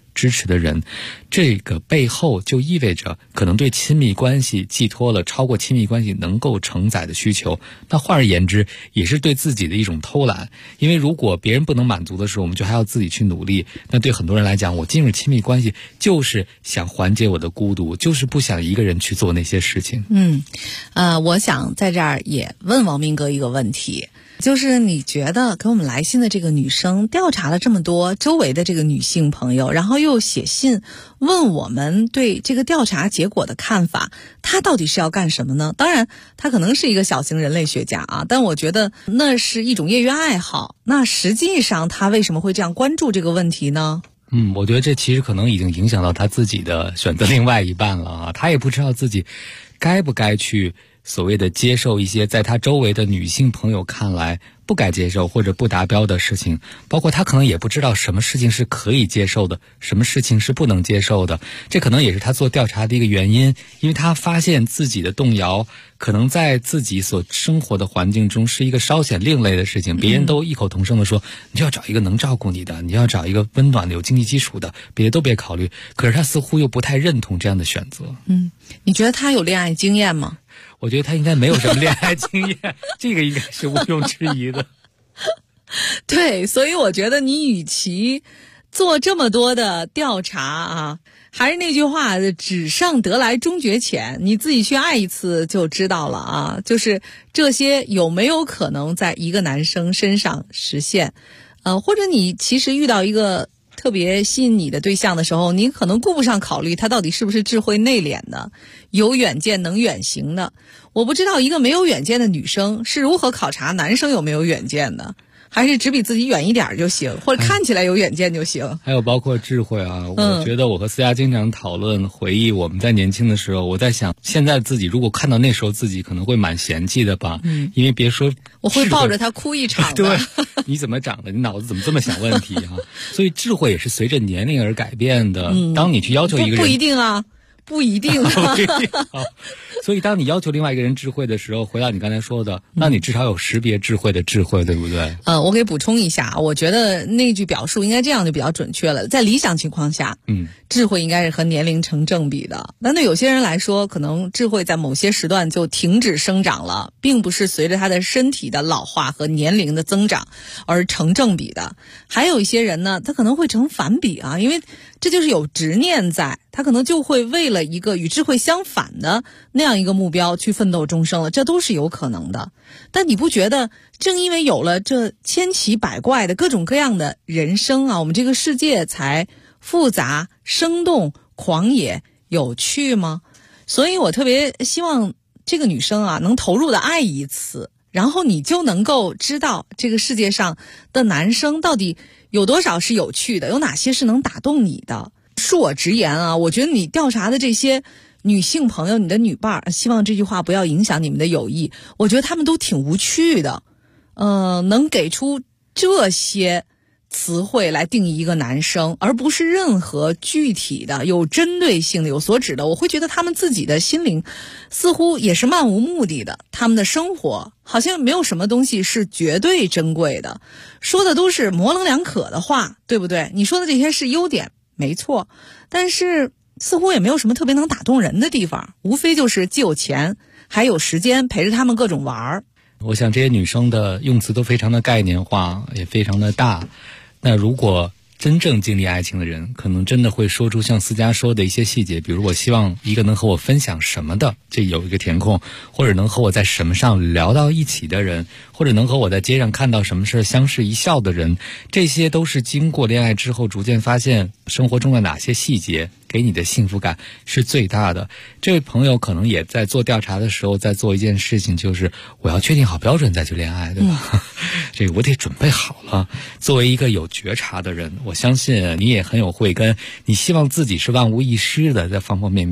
支持的人，这个背后就意味着可能对亲密关系寄托了超过亲密关系能够承载的需求。那换而言之，也是对自己的一种偷懒。因为如果别人不能满足的时候，我们就还要自己去努力。那对很多人来讲，我进入亲密关系就是想缓解我的孤独，就是不想一个人去做那些事情。 我想在这儿也问王明哥一个问题，就是你觉得给我们来信的这个女生调查了这么多周围的这个女性朋友，然后又写信问我们对这个调查结果的看法，她到底是要干什么呢？当然她可能是一个小型人类学家啊，但我觉得那是一种业余爱好。那实际上她为什么会这样关注这个问题呢？ 我觉得这其实可能已经影响到她自己的选择另外一半了啊，她也不知道自己该不该去所谓的接受一些在他周围的女性朋友看来不该接受或者不达标的事情，包括他可能也不知道什么事情是可以接受的，什么事情是不能接受的。这可能也是他做调查的一个原因，因为他发现自己的动摇可能在自己所生活的环境中是一个稍显另类的事情。别人都异口同声的说，你就要找一个能照顾你的，你要找一个温暖的有经济基础的，别的都别考虑。可是他似乎又不太认同这样的选择。 你觉得他有恋爱经验吗？ 我觉得他应该没有什么恋爱经验，这个应该是毋庸置疑的。 对，所以我觉得你与其做这么多的调查啊，还是那句话，纸上得来终觉浅，你自己去爱一次就知道了啊。就是这些有没有可能在一个男生身上实现？或者你其实遇到一个特别吸引你的对象的时候，你可能顾不上考虑他到底是不是智慧内敛的，有远见能远行的。我不知道一个没有远见的女生是如何考察男生有没有远见的，还是只比自己远一点就行，或者看起来有远见就行。 还有包括智慧啊，我觉得我和思佳经常讨论回忆我们在年轻的时候，我在想现在自己如果看到那时候自己可能会蛮嫌弃的吧，因为别说我会抱着他哭一场的。 对，你怎么长的？你脑子怎么这么想问题啊？所以智慧也是随着年龄而改变的。当你去要求一个人， 不一定啊。不一定啊。 所以当你要求另外一个人智慧的时候，回到你刚才说的，那你至少有识别智慧的智慧，对不对？ 我给补充一下，我觉得那句表述应该这样就比较准确了。在理想情况下，智慧应该是和年龄成正比的。但对有些人来说，可能智慧在某些时段就停止生长了，并不是随着他的身体的老化和年龄的增长而成正比的。还有一些人呢，他可能会成反比啊，因为这就是有执念在，他可能就会为了一个与智慧相反的那样一个目标去奋斗终生了，这都是有可能的。但你不觉得正因为有了这千奇百怪的各种各样的人生啊，我们这个世界才复杂、生动、狂野、有趣吗？所以我特别希望这个女生啊能投入的爱一次，然后你就能够知道这个世界上的男生到底有多少是有趣的，有哪些是能打动你的。恕我直言啊，我觉得你调查的这些女性朋友，你的女伴儿，希望这句话不要影响你们的友谊，我觉得他们都挺无趣的。能给出这些词汇来定义一个男生，而不是任何具体的、有针对性的、有所指的，我会觉得他们自己的心灵似乎也是漫无目的的，他们的生活好像没有什么东西是绝对珍贵的，说的都是模棱两可的话，对不对？你说的这些是优点，没错，但是似乎也没有什么特别能打动人的地方，无非就是既有钱还有时间陪着他们各种玩儿。 我想这些女生的用词都非常的概念化，也非常的大。那如果真正经历爱情的人，可能真的会说出像思佳说的一些细节，比如我希望一个能和我分享什么的，这有一个填空，或者能和我在什么上聊到一起的人，或者能和我在街上看到什么事相视一笑的人，这些都是经过恋爱之后逐渐发现生活中的哪些细节给你的幸福感是最大的。这位朋友可能也在做调查的时候在做一件事情，就是我要确定好标准再去恋爱，对吧？这个我得准备好了。作为一个有觉察的人，我相信你也很有慧根，你希望自己是万无一失的，在方方面面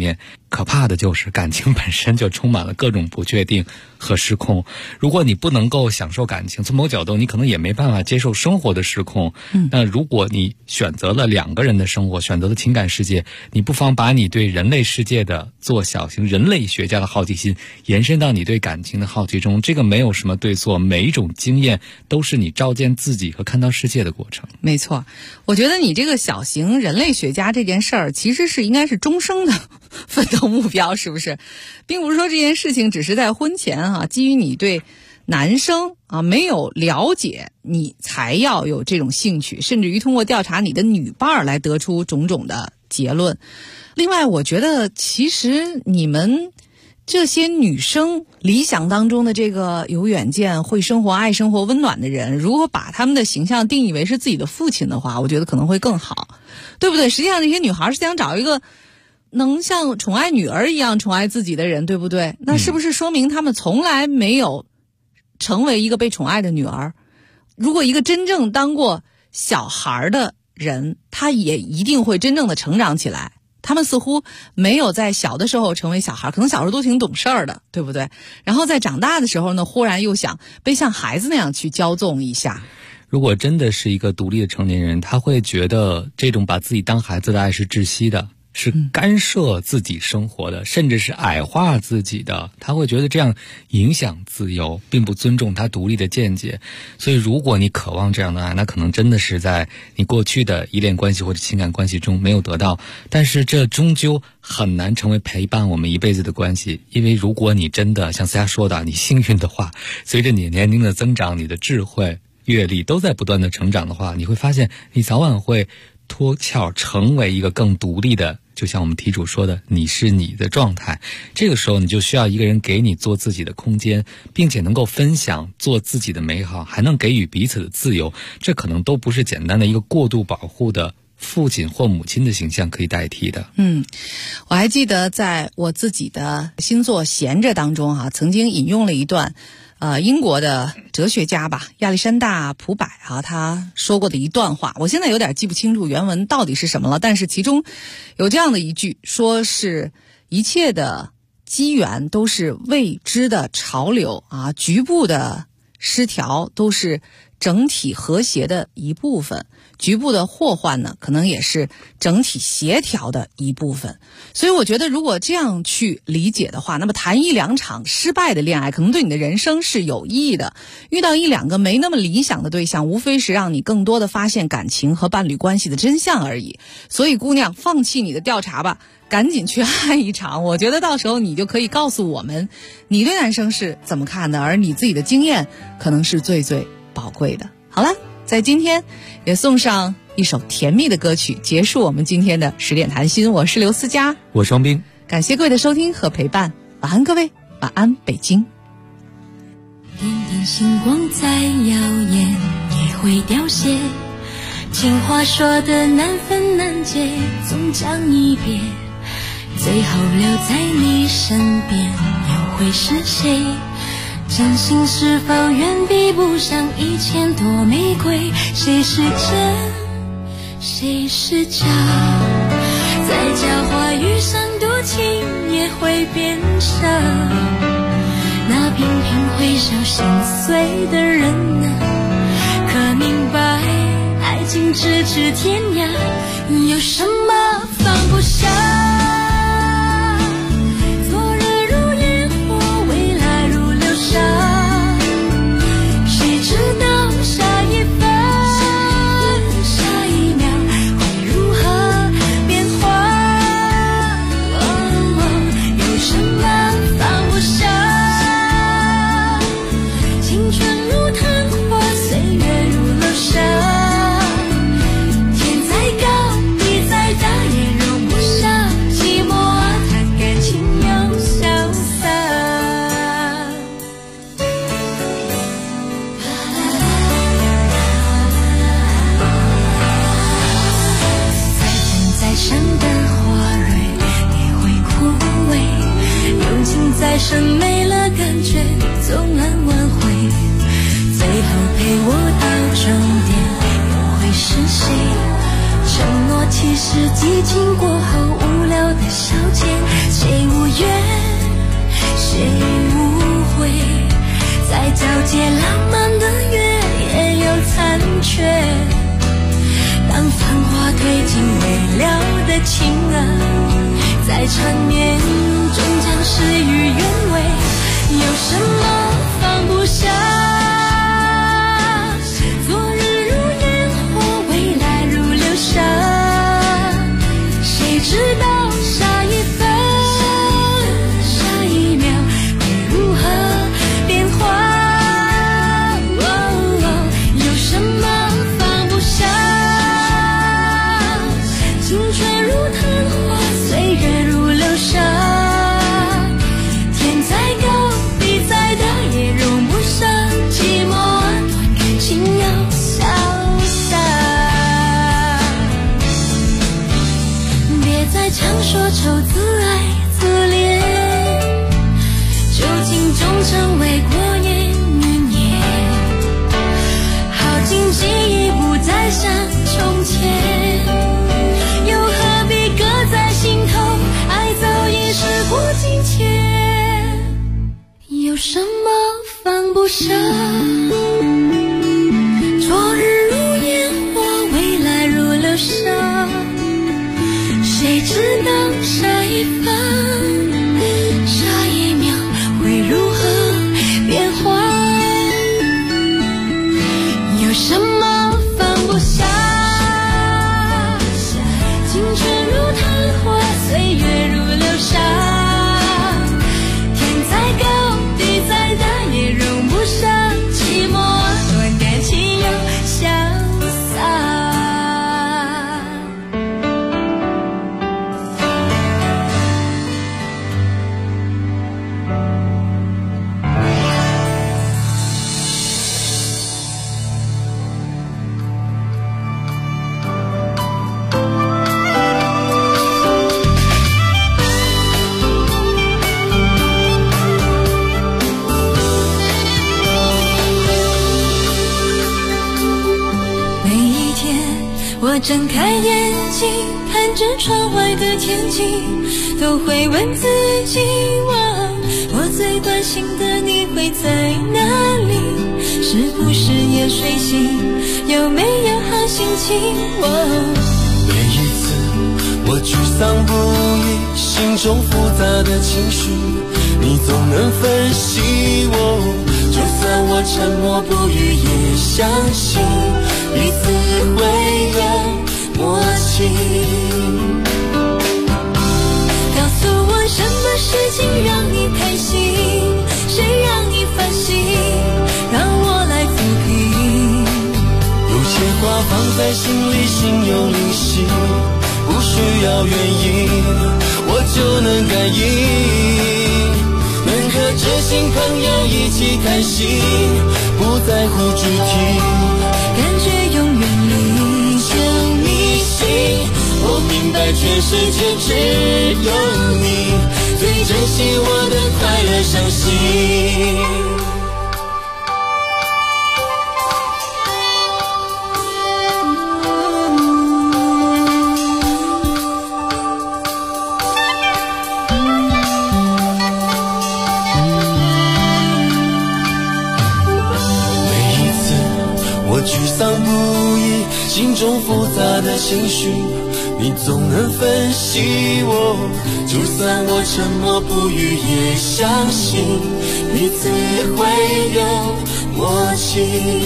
可怕的就是感情本身就充满了各种不确定和失控。如果你不能够享受感情，从某角度你可能也没办法接受生活的失控。那如果你选择了两个人的生活，选择了情感世界，你不妨把你对人类世界的做小型人类学家的好奇心延伸到你对感情的好奇中。这个没有什么对错，每一种经验都是你照见自己和看到世界的过程。 没错，我觉得你这个小型人类学家这件事儿其实应该是终生的奋斗目标，是不是？并不是说这件事情只是在婚前基于你对男生没有了解，你才要有这种兴趣，甚至于通过调查你的女伴来得出种种的结论。另外，我觉得其实你们这些女生理想当中的这个有远见、会生活、爱生活、温暖的人，如果把他们的形象定义为是自己的父亲的话，我觉得可能会更好，对不对？实际上，这些女孩是想找一个能像宠爱女儿一样宠爱自己的人，对不对？那是不是说明他们从来没有成为一个被宠爱的女儿？如果一个真正当过小孩的人，他也一定会真正的成长起来。他们似乎没有在小的时候成为小孩，可能小时候都挺懂事儿的，对不对？然后在长大的时候呢，忽然又想被像孩子那样去骄纵一下。 如果真的是一个独立的成年人，他会觉得这种把自己当孩子的爱是窒息的，是干涉自己生活的，甚至是矮化自己的。他会觉得这样影响自由，并不尊重他独立的见解。所以如果你渴望这样的爱，那可能真的是在你过去的依恋关系或者情感关系中没有得到，但是这终究很难成为陪伴我们一辈子的关系。因为如果你真的像思佳说的，你幸运的话，随着你年龄的增长，你的智慧阅历都在不断的成长的话，你会发现你早晚会脱壳成为一个更独立的，就像我们题主说的，你是你的状态。这个时候你就需要一个人给你做自己的空间，并且能够分享做自己的美好，还能给予彼此的自由。这可能都不是简单的一个过度保护的父亲或母亲的形象可以代替的。 我还记得在我自己的新作《闲着》当中曾经引用了一段英国的哲学家吧，亚历山大·普柏他说过的一段话，我现在有点记不清楚原文到底是什么了，但是其中有这样的一句，说是一切的机缘都是未知的潮流局部的失调都是整体和谐的一部分，局部的祸患呢，可能也是整体协调的一部分。所以我觉得如果这样去理解的话，那么谈一两场失败的恋爱可能对你的人生是有意义的。遇到一两个没那么理想的对象，无非是让你更多的发现感情和伴侣关系的真相而已。所以姑娘，放弃你的调查吧，赶紧去爱一场。我觉得到时候你就可以告诉我们你对男生是怎么看的，而你自己的经验可能是最最宝贵的。好了，在今天也送上一首甜蜜的歌曲，结束我们今天的10点谈心。我是刘思佳， 我是双冰， 感谢各位的收听和陪伴，晚安各位，晚安北京。 点点星光再耀眼也会凋谢，情话说的难分难解，总讲一遍，最后留在你身边又会是谁？真心是否远比不上1000朵玫瑰？谁是真，谁是假？在假话语上多情也会变傻。那频频回首心碎的人啊，可明白爱情咫尺天涯，有什么放不下？谁知道下一分下一秒会如何变化？有什么放不下？青春如昙花，岁月如流沙，天再高地再大也容不下寂寞，谈感情又潇洒。再生的花蕊也会枯萎，用情再深没了感觉，总难挽回。最后陪我到终点又会是谁？承诺其实激情过后无聊的消遣，谁皎洁浪漫的月也有残缺。当繁华褪尽未了的情啊，在缠绵终将事与愿违。有什么放不下？昨日如烟火，未来如流沙。谁知道下一分下一秒会如何变化？有什么放不下？青春如昙花，岁月如流沙。天再高地再大，也容不上寂寞，段感情要潇洒。别再强说愁自爱自怜，究竟终成为过眼云烟。耗尽记忆不再像从前，又何必搁在心头？爱早已时过境迁，有什么放不下？昨日如烟火，未来如流沙。谁知道下一分下一秒会如何变化？有什么放不下？青春如昙花，岁月如流沙。天再高地再大，也容不上寂寞，段感情要潇洒。我睁开眼睛，看着窗外的天气，都会问自己，我最关心的你会在哪里？是不是也睡醒？有没有好心情？ 每一次我沮丧不已，心中复杂的情绪，你总能分析我。就算我沉默不语，也相信彼此会有默契。 告诉我什么事情让你开心，谁让你烦心，让我来抚平。 有些话放在心里，心有灵犀，不需要原因，我就能感应。能和知心朋友一起开心，不在乎主题， 感觉永远离就迷信。我明白全世界只有你最珍惜我的快乐伤心。沮丧不已，心中复杂的情绪，你总能分析我。就算我沉默不语，也相信彼此会有默契。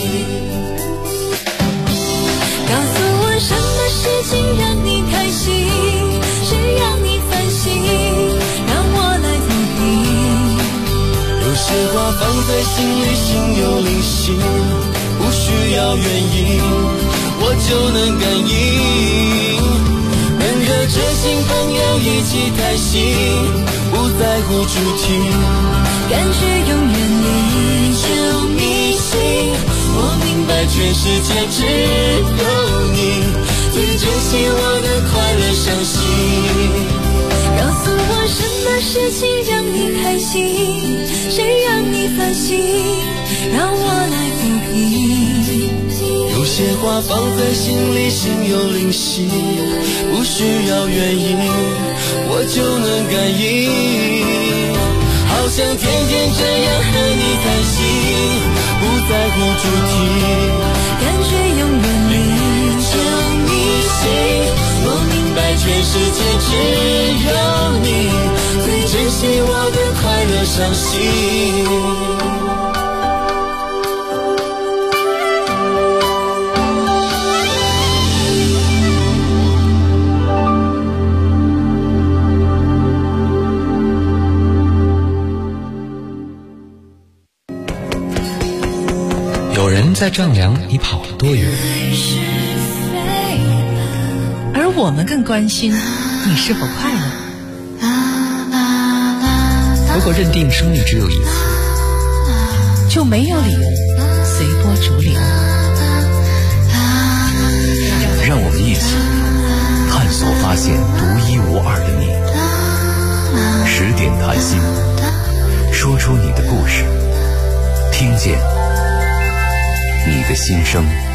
告诉我什么事情让你开心，谁让你烦心，让我来抚平。 有些话放在心里，心有灵犀，不需要原因，我就能感应。能和知心朋友一起开心，不在乎主题， 感觉永远离就迷信。我明白全世界只有你最珍惜我的快乐伤心。 告诉我什么事情让你开心，谁让你烦心，让我来抚平。 有些话放在心里，心有灵犀，不需要原因，我就能感应。好想天天这样和你谈心，不在乎主题， 感觉永远离着你心。我明白全世界只有你最珍惜我的快乐伤心。 有人在丈量你跑了多远， 而我们更关心你是否快乐。 如果认定生命只有一次， 就没有理由随波逐流。 让我们一起探索发现独一无二的你。10点谈心，说出你的故事，听见你的心声。